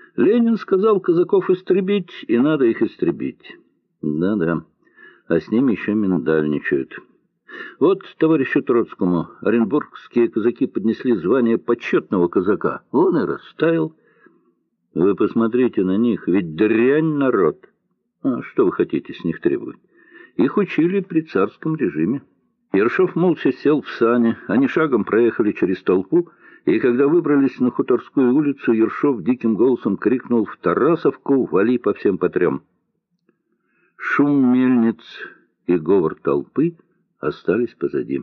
Ленин сказал казаков истребить, и надо их истребить. Да-да, а с ними еще миндальничают. Вот товарищу Троцкому оренбургские казаки поднесли звание почетного казака. Он и растаял. Вы посмотрите на них, ведь дрянь народ. А что вы хотите с них требовать? Их учили при царском режиме. Ершов молча сел в сани, они шагом проехали через толпу, и когда выбрались на Хуторскую улицу, Ершов диким голосом крикнул: «В Тарасовку вали по всем потрям!» Шум мельниц и говор толпы остались позади.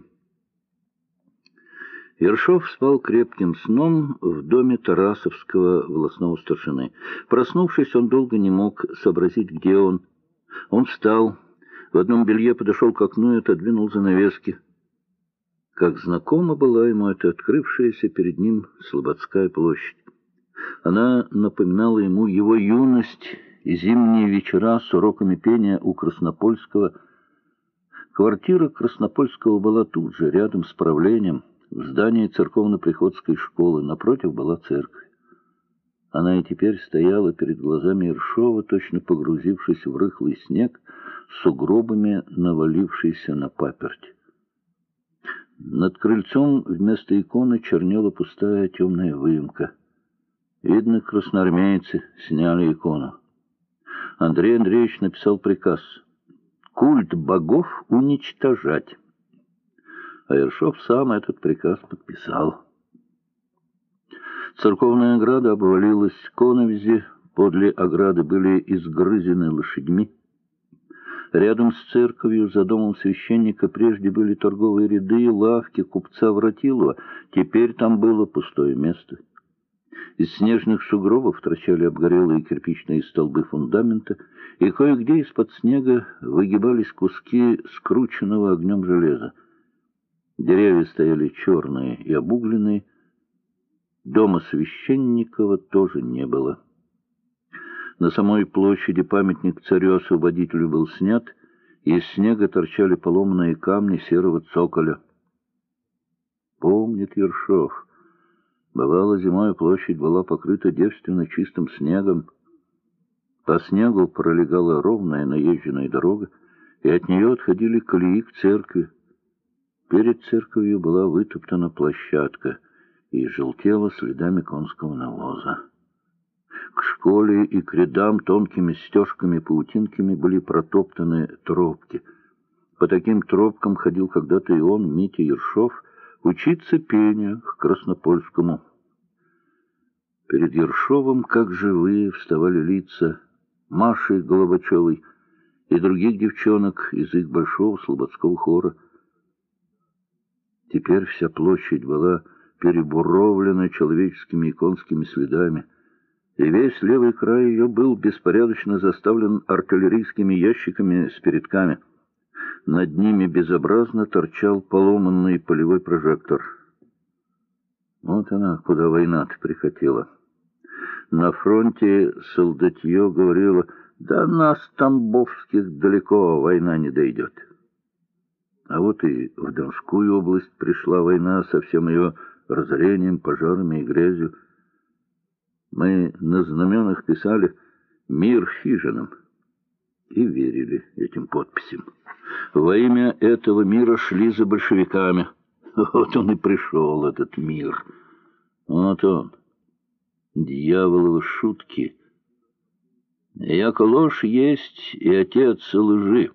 Ершов спал крепким сном в доме Тарасовского волостного старшины. Проснувшись, он долго не мог сообразить, где он. Он встал, в одном белье подошел к окну и отодвинул занавески. Как знакома была ему эта открывшаяся перед ним Слободская площадь. Она напоминала ему его юность и зимние вечера с уроками пения у Краснопольского. Квартира Краснопольского была тут же, рядом с правлением, в здании церковно-приходской школы. Напротив была церковь. Она и теперь стояла перед глазами Ершова, точно погрузившись в рыхлый снег, с сугробами, навалившийся на паперть. Над крыльцом вместо иконы чернела пустая темная выемка. Видно, красноармейцы сняли икону. Андрей Андреевич написал приказ: культ богов уничтожать. А Ершов сам этот приказ подписал. Церковная ограда обвалилась, коновизи подле ограды были изгрызены лошадьми. Рядом с церковью, за домом священника, прежде были торговые ряды, лавки купца Вратилова. Теперь там было пустое место. Из снежных сугробов торчали обгорелые кирпичные столбы фундамента, и кое-где из-под снега выгибались куски скрученного огнем железа. Деревья стояли черные и обугленные. Дома Священникова тоже не было. На самой площади памятник царю-освободителю был снят, и из снега торчали поломанные камни серого цоколя. Помнит Ершов. Бывало, зимой площадь была покрыта девственно чистым снегом. По снегу пролегала ровная наезженная дорога, и от нее отходили колеи к церкви. Перед церковью была вытоптана площадка и желтела следами конского навоза. К школе и к рядам тонкими стежками-паутинками были протоптаны тропки. По таким тропкам ходил когда-то и он, Митя Ершов, учиться пению к Краснопольскому. Перед Ершовым, как живые, вставали лица Маши Головачевой и других девчонок из их большого слободского хора. Теперь вся площадь была перебуровлена человеческими и конскими следами, и весь левый край ее был беспорядочно заставлен артиллерийскими ящиками с передками. Над ними безобразно торчал поломанный полевой прожектор. Вот она, куда война-то прикатила. На фронте солдатье говорило: да нас, тамбовских, далеко война не дойдет. А вот и в Донскую область пришла война со всем ее разорением, пожарами и грязью. Мы на знаменах писали «Мир хижинам» и верили этим подписям. Во имя этого мира шли за большевиками. Вот он и пришел, этот мир. Вот он, дьяволовы шутки. Яко ложь есть и отец лжи.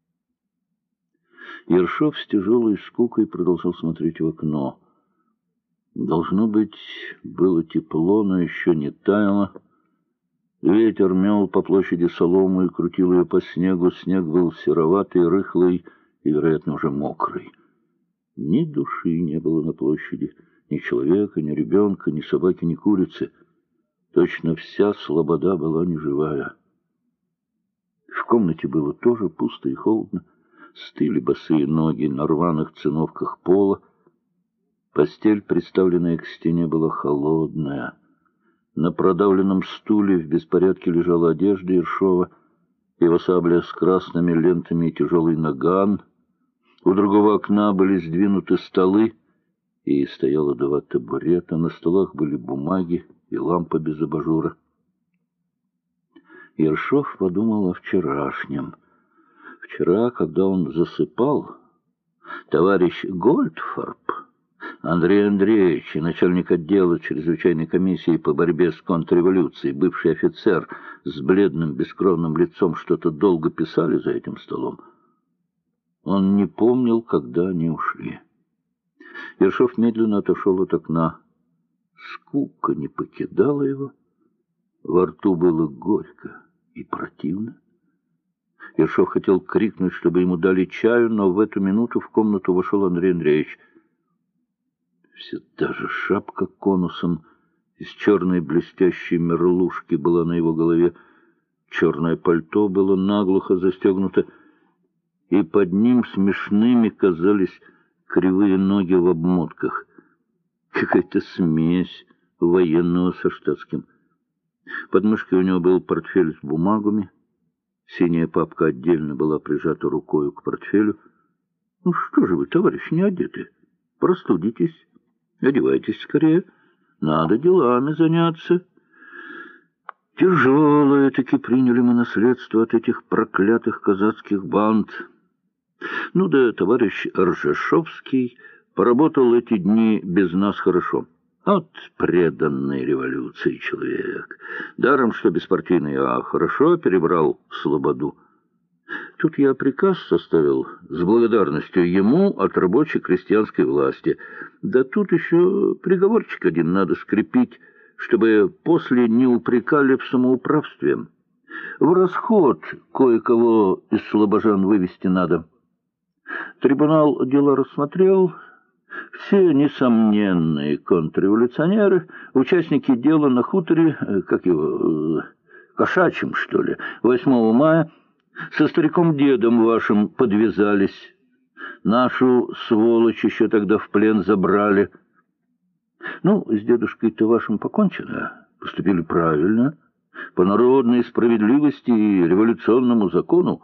Ершов с тяжелой скукой продолжал смотреть в окно. Должно быть, было тепло, но еще не таяло. Ветер мел по площади солому и крутил ее по снегу. Снег был сероватый, рыхлый и, вероятно, уже мокрый. Ни души не было на площади, ни человека, ни ребенка, ни собаки, ни курицы. Точно вся слобода была неживая. В комнате было тоже пусто и холодно. Стыли босые ноги на рваных циновках пола. Постель, приставленная к стене, была холодная. На продавленном стуле в беспорядке лежала одежда Ершова, его сабля с красными лентами и тяжелый наган. У другого окна были сдвинуты столы, и стояло два табурета. На столах были бумаги и лампа без абажура. Ершов подумал о вчерашнем. Вчера, когда он засыпал, товарищ Гольдфарб, Андрей Андреевич, начальник отдела чрезвычайной комиссии по борьбе с контрреволюцией, бывший офицер с бледным бескровным лицом, что-то долго писали за этим столом. Он не помнил, когда они ушли. Ершов медленно отошел от окна. Скука не покидала его. Во рту было горько и противно. Ершов хотел крикнуть, чтобы ему дали чаю, но в эту минуту в комнату вошел Андрей Андреевич. Все та же шапка конусом из черной блестящей мерлушки была на его голове. Черное пальто было наглухо застегнуто, и под ним смешными казались кривые ноги в обмотках. Какая-то смесь военного со штатским. Под мышкой у него был портфель с бумагами. Синяя папка отдельно была прижата рукою к портфелю. «Ну что же вы, товарищ, не одеты? Простудитесь. Одевайтесь скорее. Надо делами заняться». Тяжелое-таки приняли мы наследство от этих проклятых казацких банд. Ну да, товарищ Ржешовский поработал эти дни без нас хорошо. Вот преданный революции человек. Даром, что беспартийный, а хорошо перебрал слободу. Тут я приказ составил с благодарностью ему от рабочей крестьянской власти. Да тут еще приговорчик один надо скрепить, чтобы после не упрекали в самоуправстве. В расход кое-кого из слобожан вывести надо. Трибунал дела рассмотрел. Все несомненные контрреволюционеры, участники дела на хуторе, как его, Кошачьем, что ли, 8 мая, со стариком-дедом вашим подвязались. Нашу сволочь еще тогда в плен забрали. Ну, с дедушкой-то вашим покончено, поступили правильно, по народной справедливости и революционному закону.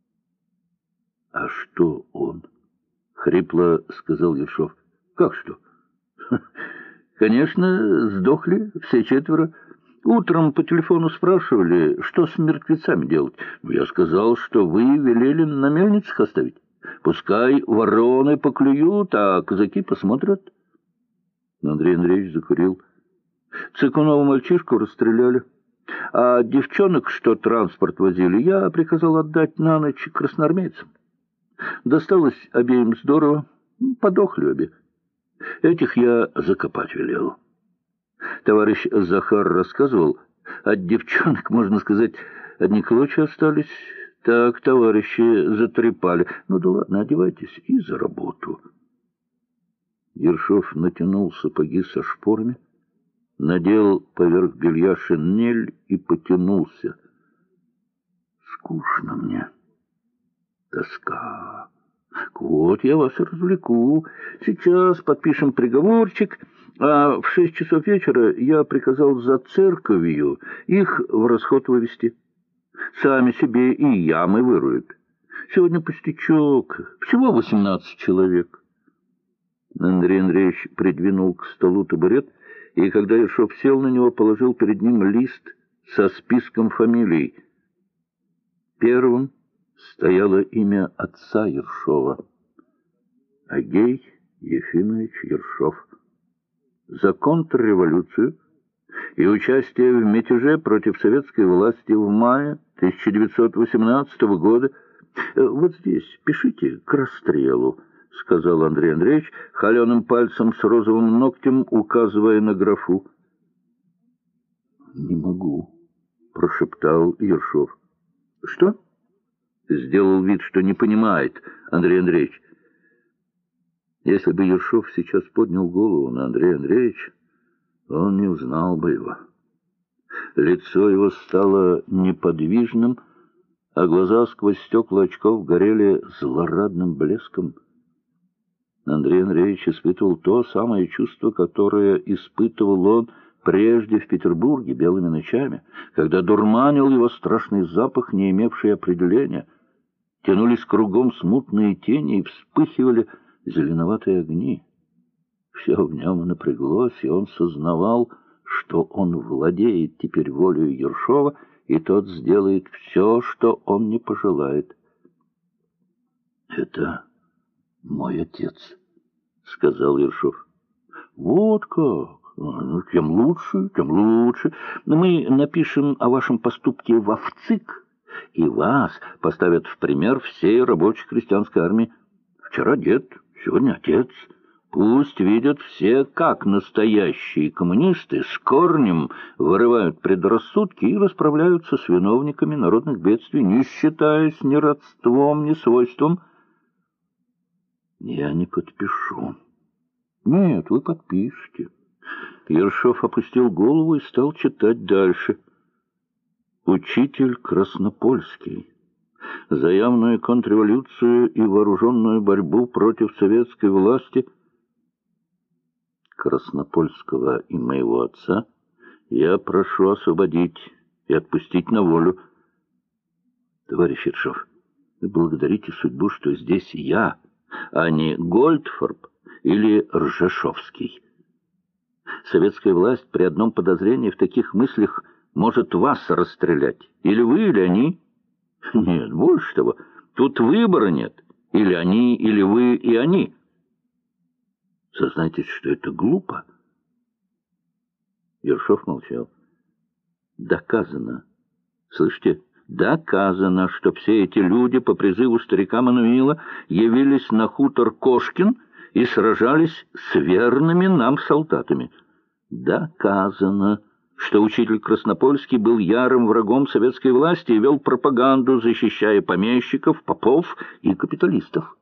— А что он? — хрипло сказал Ершов. — Как что? — Конечно, сдохли все 4. Утром по телефону спрашивали, что с мертвецами делать. Я сказал, что вы велели на мельницах оставить. Пускай вороны поклюют, а казаки посмотрят. Андрей Андреевич закурил. Цыкунова мальчишку расстреляли. А девчонок, что транспорт возили, я приказал отдать на ночь красноармейцам. Досталось обеим здорово, подохли обе. Этих я закопать велел. Товарищ Захар рассказывал, от девчонок, можно сказать, одни клочья остались. Так товарищи затрепали. Ну да ладно, одевайтесь и за работу. Ершов натянул сапоги со шпорами, надел поверх белья шинель и потянулся. Скучно мне. Тоска. Вот я вас развлеку. Сейчас подпишем приговорчик, а в 6 часов вечера я приказал за церковью их в расход вывести. Сами себе и ямы выруют. Сегодня пустячок. Всего 18 человек. Андрей Андреевич придвинул к столу табурет, и когда Ершов сел на него, положил перед ним лист со списком фамилий. Первым стояло имя отца Ершова. Агей Ефимович Ершов. За контрреволюцию и участие в мятеже против советской власти в мае 1918 года. Вот здесь пишите к расстрелу, — сказал Андрей Андреевич, холеным пальцем с розовым ногтем указывая на графу. — Не могу, — прошептал Ершов. — Что? — сделал вид, что не понимает Андрей Андреевич. Если бы Ершов сейчас поднял голову на Андрея Андреевича, он не узнал бы его. Лицо его стало неподвижным, а глаза сквозь стекла очков горели злорадным блеском. Андрей Андреевич испытывал то самое чувство, которое испытывал он прежде в Петербурге белыми ночами, когда дурманил его страшный запах, не имевший определения. Тянулись кругом смутные тени и вспыхивали зеленоватые огни. Все в нем напряглось, и он сознавал, что он владеет теперь волею Ершова и тот сделает все, что он не пожелает. «Это мой отец», — сказал Ершов. «Вот как! Ну, тем лучше, тем лучше. Мы напишем о вашем поступке во ВЦИК, и вас поставят в пример всей рабочей крестьянской армии. Вчера дед, сегодня отец. Пусть видят все, как настоящие коммунисты с корнем вырывают предрассудки и расправляются с виновниками народных бедствий, не считаясь ни родством, ни свойством». «Я не подпишу». «Нет, вы подпишете». Ершов опустил голову и стал читать дальше. «Учитель Краснопольский. За явную контрреволюцию и вооруженную борьбу против советской власти Краснопольского и моего отца я прошу освободить и отпустить на волю. Товарищ Ершов, вы благодарите судьбу, что здесь я, а не Гольдфорб или Ржешовский. Советская власть при одном подозрении в таких мыслях может вас расстрелять. Или вы, или они. Нет, больше того, тут выбора нет. Или они, или вы и они. Сознайтесь, что это глупо». Ершов молчал. «Доказано. Слышите? Доказано, что все эти люди по призыву старика Мануила явились на хутор Кошкин и сражались с верными нам солдатами. Доказано, что учитель Краснопольский был ярым врагом советской власти и вел пропаганду, защищая помещиков, попов и капиталистов».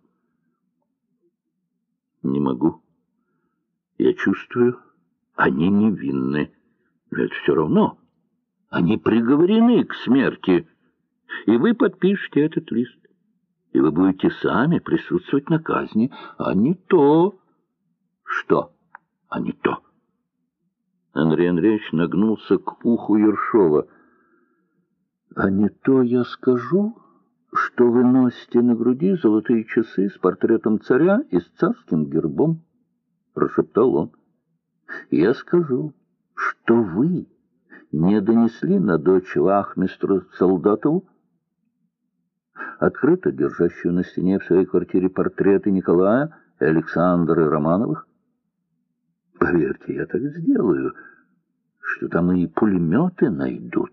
«Не могу. Я чувствую, они невинны. Но это все равно. Они приговорены к смерти. И вы подпишете этот лист. И вы будете сами присутствовать на казни, а не то». «Что? А не то?» Андрей Андреевич нагнулся к уху Ершова. «А не то я скажу, что вы носите на груди золотые часы с портретом царя и с царским гербом», — прошептал он. «Я скажу, что вы не донесли на дочь вахмистру Солдатову, открыто держащую на стене в своей квартире портреты Николая и Александры Романовых. Поверьте, я так сделаю, что там и пулеметы найдут».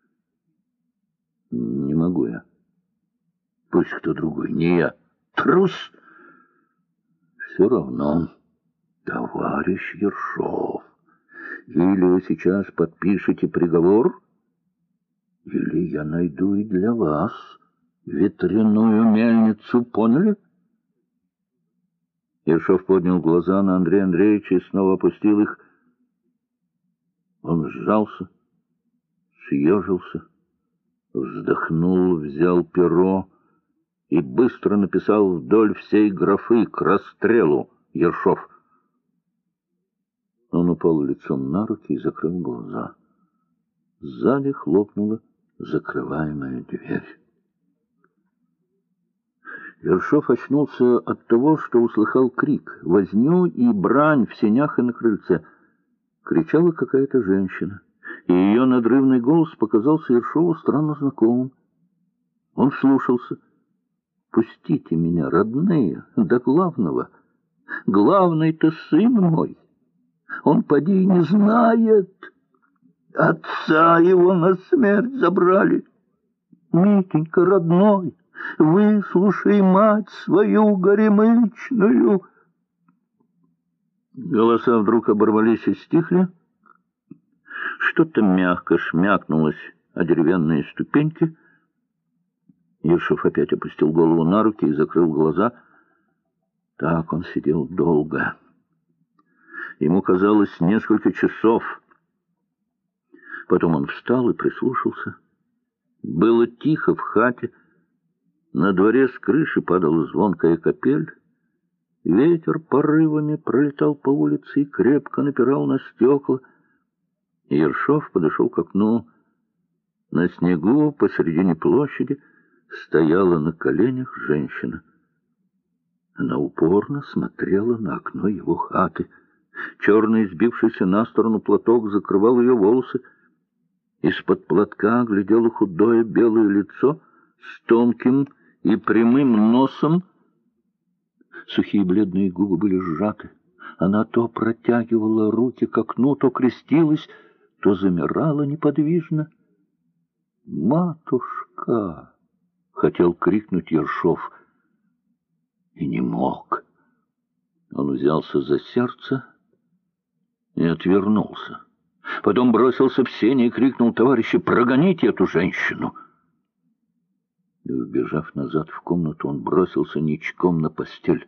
«Не могу я. Пусть кто другой, не я. Трус!» «Все равно, товарищ Ершов, или вы сейчас подпишете приговор, или я найду и для вас ветряную мельницу, поняли?» Ершов поднял глаза на Андрея Андреевича и снова опустил их. Он сжался, съежился, вздохнул, взял перо и быстро написал вдоль всей графы «К расстрелу, Ершов». Он упал лицом на руки и закрыл глаза. Сзади хлопнула закрываемая дверь. Ершов очнулся от того, что услыхал крик, возню и брань в сенях и на крыльце. Кричала какая-то женщина, и ее надрывный голос показался Ершову странно знакомым. Он вслушался. «Пустите меня, родные, до главного. Главный-то сын мой. Он, поди, не знает. Отца его на смерть забрали. Митенька, родной, выслушай мать свою горемычную». Голоса вдруг оборвались и стихли. Что-то мягко шмякнулось о деревянные ступеньки. Ершов опять опустил голову на руки и закрыл глаза. Так он сидел долго. Ему казалось несколько часов. Потом он встал и прислушался. Было тихо в хате. На дворе с крыши падала звонкая капель. Ветер порывами пролетал по улице и крепко напирал на стекла. Ершов подошел к окну. На снегу посредине площади стояла на коленях женщина. Она упорно смотрела на окно его хаты. Черный, сбившийся на сторону платок, закрывал ее волосы. Из-под платка глядело худое белое лицо с тонким и прямым носом. Сухие бледные губы были сжаты. Она то протягивала руки к окну, то крестилась, то замирала неподвижно. «Матушка!» — хотел крикнуть Ершов и не мог. Он взялся за сердце и отвернулся. Потом бросился в сени и крикнул: «Товарищи, прогоните эту женщину!» И, убежав назад в комнату, он бросился ничком на постель.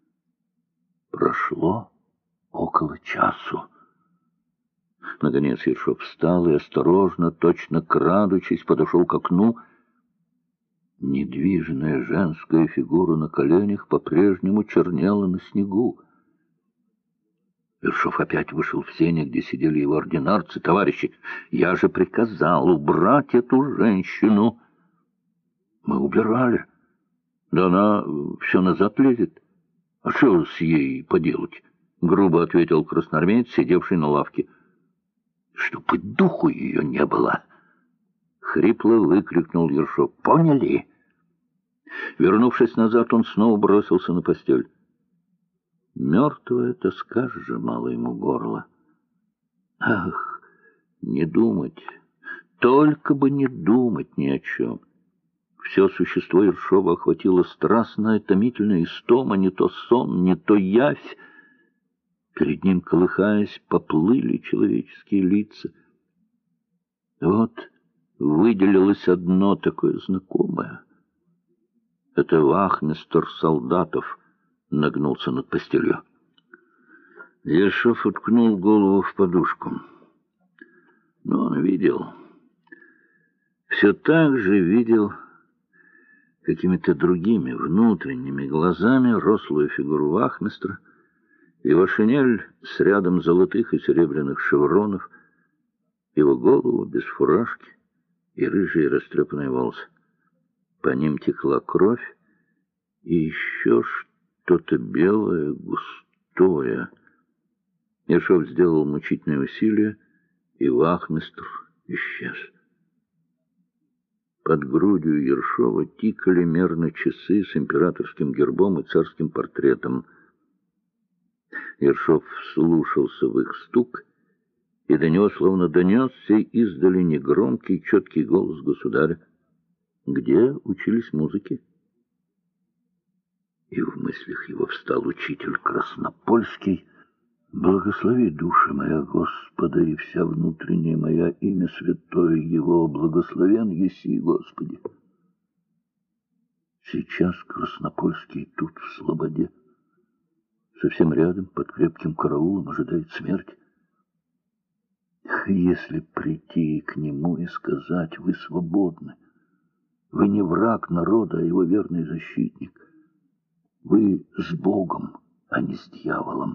Прошло около часу. Наконец Ершов встал и осторожно, точно крадучись, подошел к окну. Недвижная женская фигура на коленях по-прежнему чернела на снегу. Ершов опять вышел в сени, где сидели его ординарцы. «Товарищи, я же приказал убрать эту женщину!» «Мы убирали. Да она все назад лезет. А что с ей поделать?» — грубо ответил красноармеец, сидевший на лавке. «Чтоб и духу ее не было!» — хрипло выкрикнул Ершов. «Поняли?» Вернувшись назад, он снова бросился на постель. Мертвая тоска сжимала ему горло. Ах, не думать, только бы не думать ни о чем. Все существо Ершова охватило страстная, томительная истома, не то сон, не то явь. Перед ним, колыхаясь, поплыли человеческие лица. Вот выделилось одно такое знакомое. Это вахмистр Солдатов нагнулся над постелью. Ершов уткнул голову в подушку. Но он видел, все так же видел какими-то другими внутренними глазами рослую фигуру вахмистра, его шинель с рядом золотых и серебряных шевронов, его голову без фуражки и рыжие растрепанные волосы. По ним текла кровь и еще что-то белое, густое. Ершов сделал мучительное усилие, и вахмистр исчез. Под грудью Ершова тикали мерно часы с императорским гербом и царским портретом. Ершов вслушался в их стук, и до него словно донесся издали негромкий, четкий голос государя. Где учились музыке? И в мыслях его встал учитель Краснопольский. «Благослови души моя Господа, и вся внутренняя моя имя святое Его, благословен еси, Господи». Сейчас Краснопольский тут, в слободе, совсем рядом, под крепким караулом, ожидает смерти. Если прийти к нему и сказать: «Вы свободны, вы не враг народа, а его верный защитник, вы с Богом, а не с дьяволом».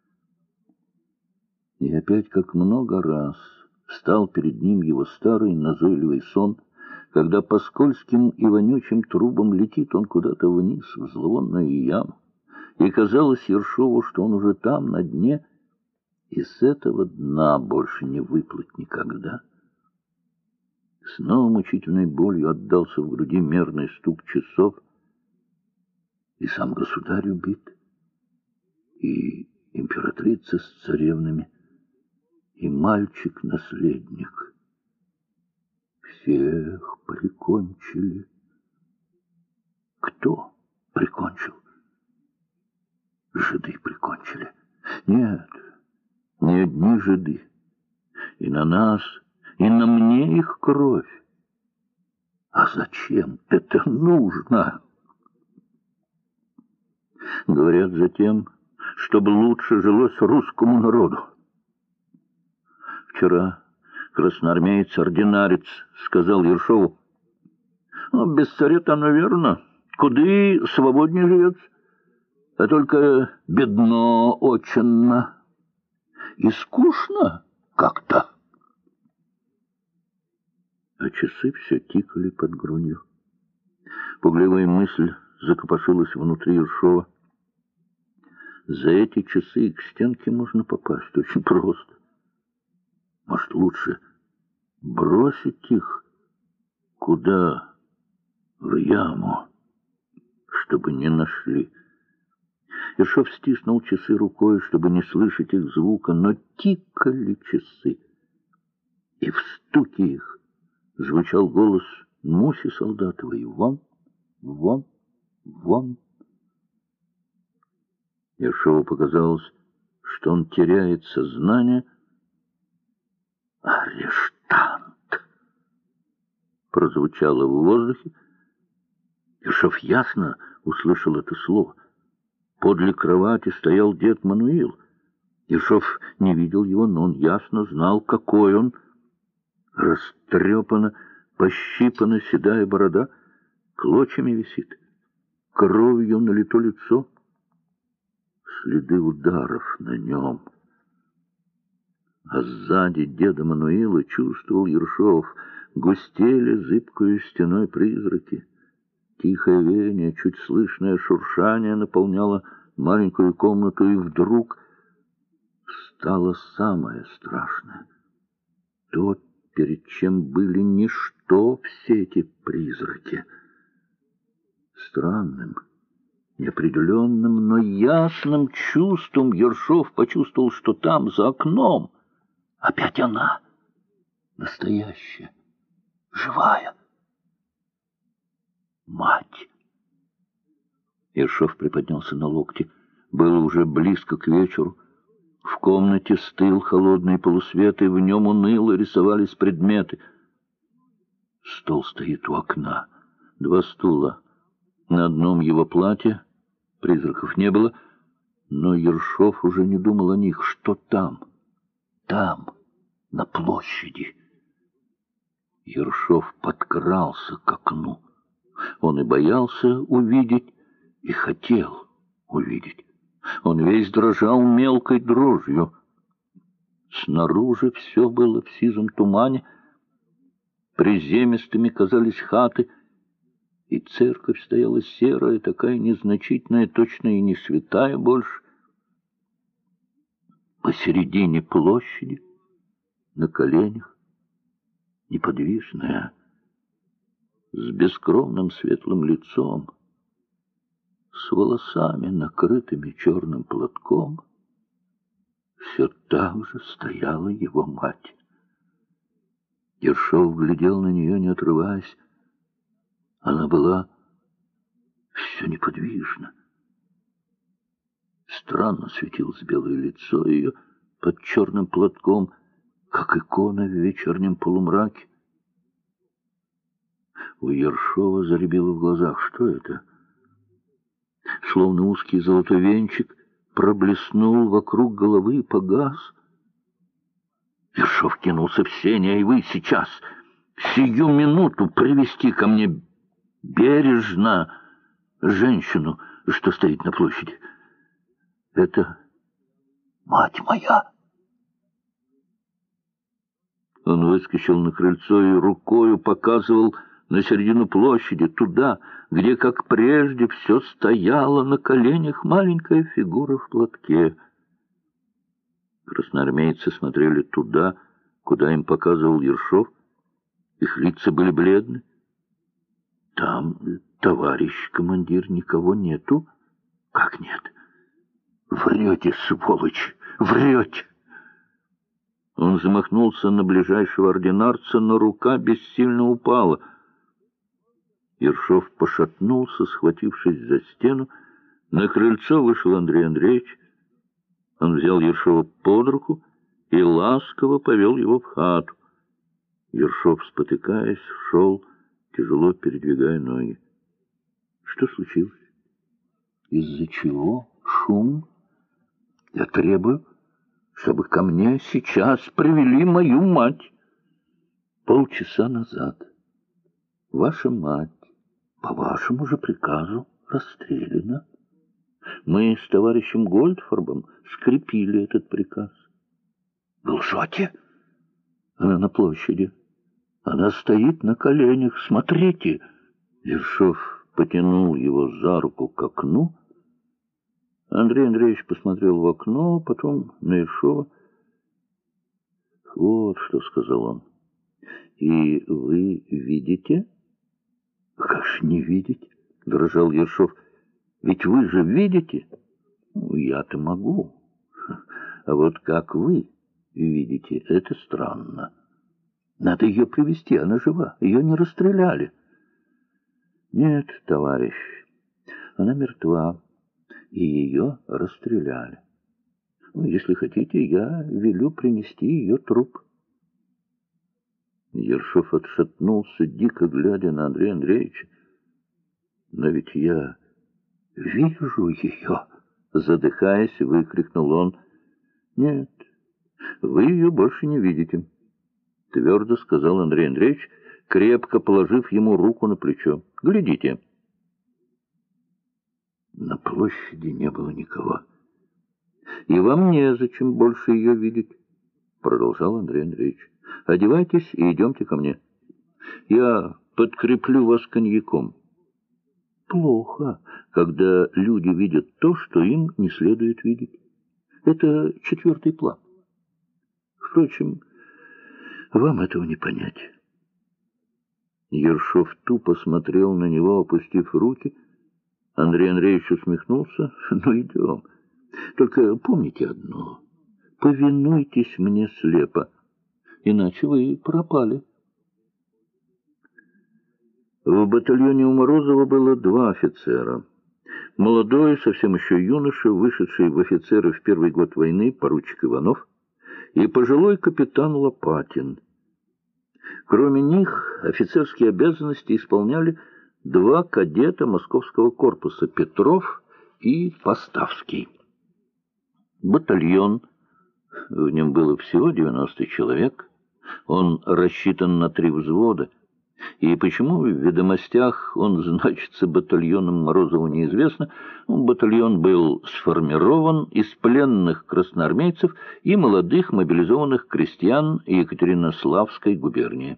И опять, как много раз, встал перед ним его старый назойливый сон, когда по скользким и вонючим трубам летит он куда-то вниз, в зловонную яму, и казалось Ершову, что он уже там, на дне, и с этого дна больше не выплыть никогда. Снова мучительной болью отдался в груди мерный стук часов, и сам государь убит, и императрица с царевнами, и мальчик-наследник. Всех прикончили. Кто прикончил? Жиды прикончили. Нет, не одни жиды. И на нас, и на мне их кровь. А зачем это нужно? Говорят, затем, чтобы лучше жилось русскому народу. Вчера красноармеец-ординарец сказал Ершову: без царя-то, наверное, куды свободнее живется, а только бедно очинно и скучно как-то». А часы все тикали под грудью. Пугливая мысль закопошилась внутри Ершова. За эти часы к стенке можно попасть очень просто. Может, лучше Бросить их куда? В яму, чтобы не нашли. Ершов стиснул часы рукой, чтобы не слышать их звука, но тикали часы. И в стуке их звучал голос Муси Солдатовой: «Вон, вон, вон». Ершову показалось, что он теряет сознание. «Арештант!» прозвучало в воздухе. Ершов ясно услышал это слово. Подле кровати стоял дед Мануил. Ершов не видел его, но он ясно знал, какой он. Растрепана, пощипана седая борода, клочьями висит, кровью налито лицо, следы ударов на нем. А сзади деда Мануила, чувствовал Ершов, густели зыбкою стеной призраки. Тихое веяние, чуть слышное шуршание наполняло маленькую комнату, и вдруг стало самое страшное. То, перед чем были ничто все эти призраки. Странным, неопределенным, но ясным чувством Ершов почувствовал, что там, за окном, опять она, настоящая, живая. Мать! Ершов приподнялся на локте. Было уже близко к вечеру. В комнате стыл холодный полусвет, и в нем уныло рисовались предметы. Стол стоит у окна. 2 стула. На одном его платье. Призраков не было. Но Ершов уже не думал о них. Что там? Там, на площади. Ершов подкрался к окну. Он и боялся увидеть, и хотел увидеть. Он весь дрожал мелкой дрожью. Снаружи все было в сизом тумане. Приземистыми казались хаты, и церковь стояла серая, такая незначительная, точно и не святая больше. Посередине площади, на коленях, неподвижная, с бескровным светлым лицом, с волосами, накрытыми черным платком, все так же стояла его мать. Ершов глядел на нее, не отрываясь. Она была все неподвижна. Странно светилось белое лицо ее под черным платком, как икона в вечернем полумраке. У Ершова заребило в глазах. Что это? Словно узкий золотой венчик проблеснул вокруг головы и погас. Ершов кинулся в сени. «Ай вы сейчас, сию минуту привести ко мне бережно женщину, что стоит на площади. Это мать моя!» Он выскочил на крыльцо и рукою показывал на середину площади, туда, где, как прежде, все стояло на коленях маленькая фигура в платке. Красноармейцы смотрели туда, куда им показывал Ершов. Их лица были бледны. «Там, товарищ командир, никого нету?» «Как нет?» «Врете, сволочь, врете!» Он замахнулся на ближайшего ординарца, но рука бессильно упала. Ершов пошатнулся, схватившись за стену. На крыльцо вышел Андрей Андреевич. Он взял Ершова под руку и ласково повел его в хату. Ершов, спотыкаясь, шел, тяжело передвигая ноги. Что случилось? Из-за чего шум? Я требую, чтобы ко мне сейчас привели мою мать. Полчаса назад ваша мать по вашему же приказу расстреляна. Мы с товарищем Гольдфорбом скрепили этот приказ. Вы лжете? Она на площади. Она стоит на коленях. Смотрите. Ершов потянул его за руку к окну. Андрей Андреевич посмотрел в окно, потом на Ершова. Вот что сказал он. И вы видите? Как ж не видеть? Дрожал Ершов. Ведь вы же видите? Я-то могу. А вот как вы видите, это странно. Надо ее привести, она жива. Ее не расстреляли. Нет, товарищ, она мертва, и ее расстреляли. Если хотите, я велю принести ее труп. Ершов отшатнулся, дико глядя на Андрея Андреевича. Но ведь я вижу ее, задыхаясь, выкрикнул он. Нет, вы ее больше не видите, твердо сказал Андрей Андреевич, крепко положив ему руку на плечо. Глядите. На площади не было никого. И вам незачем больше ее видеть, продолжал Андрей Андреевич. Одевайтесь и идемте ко мне. Я подкреплю вас коньяком. Плохо, когда люди видят то, что им не следует видеть. Это четвертый план. Впрочем, вам этого не понять. Ершов тупо смотрел на него, опустив руки. Андрей Андреевич усмехнулся. Ну, идем. Только помните одно. Повинуйтесь мне слепо, иначе вы пропали. В батальоне у Морозова было 2 офицера. Молодой, совсем еще юноша, вышедший в офицеры в первый год войны, поручик Иванов, и пожилой капитан Лопатин. Кроме них офицерские обязанности исполняли 2 кадета Московского корпуса Петров и Поставский. Батальон, в нем было всего 90 человек, он рассчитан на 3 взвода, и почему в ведомостях он значится батальоном Морозову неизвестно. Батальон был сформирован из пленных красноармейцев и молодых мобилизованных крестьян Екатеринославской губернии.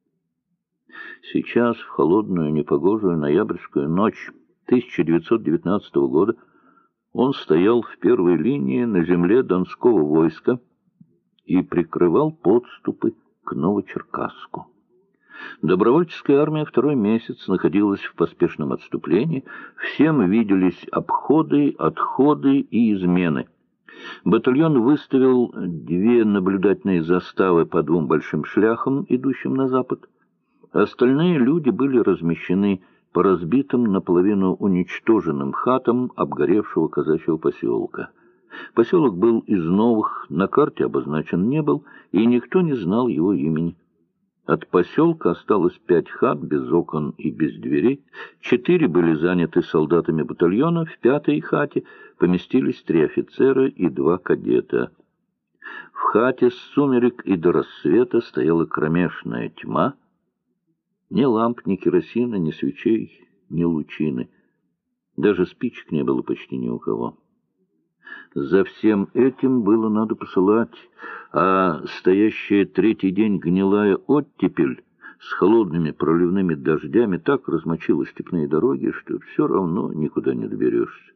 Сейчас, в холодную непогожую ноябрьскую ночь 1919 года, он стоял в первой линии на земле Донского войска и прикрывал подступы к Новочеркасску. Добровольческая армия 2-й месяц находилась в поспешном отступлении, всем виделись обходы, отходы и измены. Батальон выставил 2 наблюдательные заставы по 2 большим шляхам, идущим на запад. Остальные люди были размещены по разбитым, наполовину уничтоженным хатам обгоревшего казачьего поселка. Поселок был из новых, на карте обозначен не был, и никто не знал его имени. От поселка осталось 5 хат без окон и без дверей. 4 были заняты солдатами батальона, в 5-й хате поместились 3 офицера и 2 кадета. В хате с сумерек и до рассвета стояла кромешная тьма. Ни ламп, ни керосина, ни свечей, ни лучины. Даже спичек не было почти ни у кого. За всем этим было надо посылать, а стоящая 3-й день гнилая оттепель с холодными проливными дождями так размочила степные дороги, что все равно никуда не доберешься.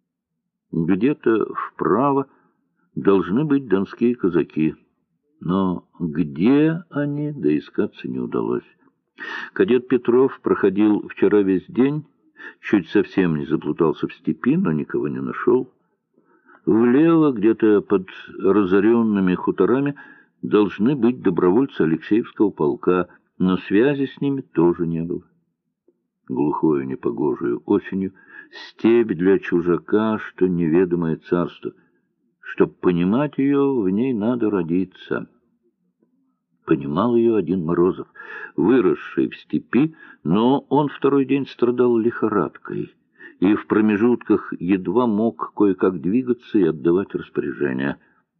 Где-то вправо должны быть донские казаки, но где они, доискаться не удалось. Кадет Петров проходил вчера весь день, чуть совсем не заплутался в степи, но никого не нашел. Влево, где-то под разоренными хуторами, должны быть добровольцы Алексеевского полка, но связи с ними тоже не было. Глухою непогожую осенью степь для чужака, что неведомое царство. Чтоб понимать ее, в ней надо родиться. Понимал ее один Морозов, выросший в степи, но он 2-й день страдал лихорадкой и в промежутках едва мог кое-как двигаться и отдавать распоряжения.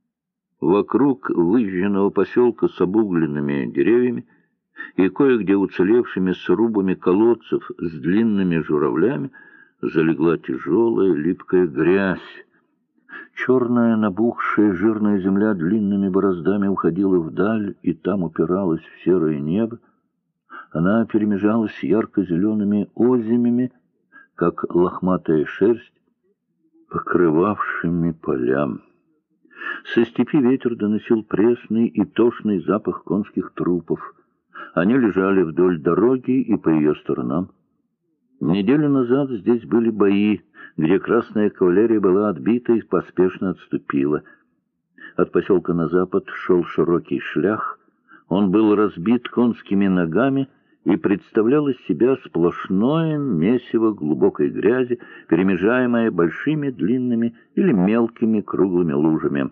Вокруг выжженного поселка с обугленными деревьями и кое-где уцелевшими срубами колодцев с длинными журавлями залегла тяжелая липкая грязь. Черная, набухшая, жирная земля длинными бороздами уходила вдаль, и там упиралась в серое небо. Она перемежалась с ярко-зелеными озимями, как лохматая шерсть, покрывавшими полям. Со степи ветер доносил пресный и тошный запах конских трупов. Они лежали вдоль дороги и по ее сторонам. Неделю назад здесь были бои, где красная кавалерия была отбита и поспешно отступила. От поселка на запад шел широкий шлях. Он был разбит конскими ногами и представлял из себя сплошное месиво глубокой грязи, перемежаемое большими длинными или мелкими круглыми лужами.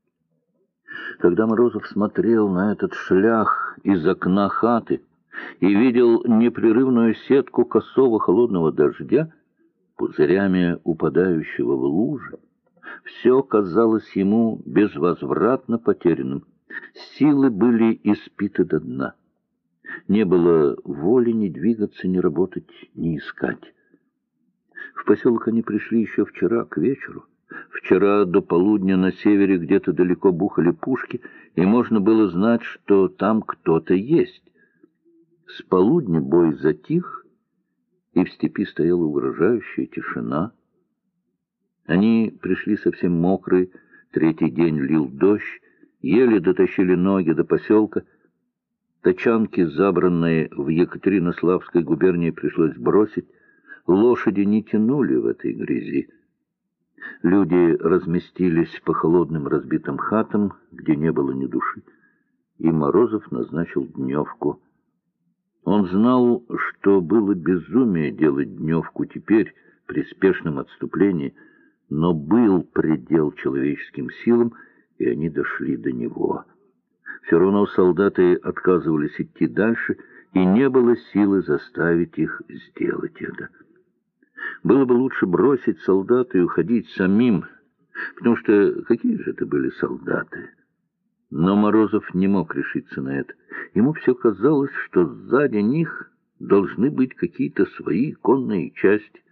Когда Морозов смотрел на этот шлях из окна хаты и видел непрерывную сетку косого холодного дождя, пузырями упадающего в лужи, все казалось ему безвозвратно потерянным. Силы были испиты до дна. Не было воли ни двигаться, ни работать, ни искать. В поселок они пришли еще вчера к вечеру. Вчера до полудня на севере где-то далеко бухали пушки, и можно было знать, что там кто-то есть. С полудня бой затих, и в степи стояла угрожающая тишина. Они пришли совсем мокрые, третий день лил дождь, еле дотащили ноги до поселка. Тачанки, забранные в Екатеринославской губернии, пришлось бросить. Лошади не тянули в этой грязи. Люди разместились по холодным разбитым хатам, где не было ни души, и Морозов назначил дневку. Он знал, что было безумие делать дневку теперь, при спешном отступлении, но был предел человеческим силам, и они дошли до него. Все равно солдаты отказывались идти дальше, и не было силы заставить их сделать это. Было бы лучше бросить солдат и уходить самим, потому что какие же это были солдаты? Но Морозов не мог решиться на это. Ему все казалось, что сзади них должны быть какие-то свои конные части.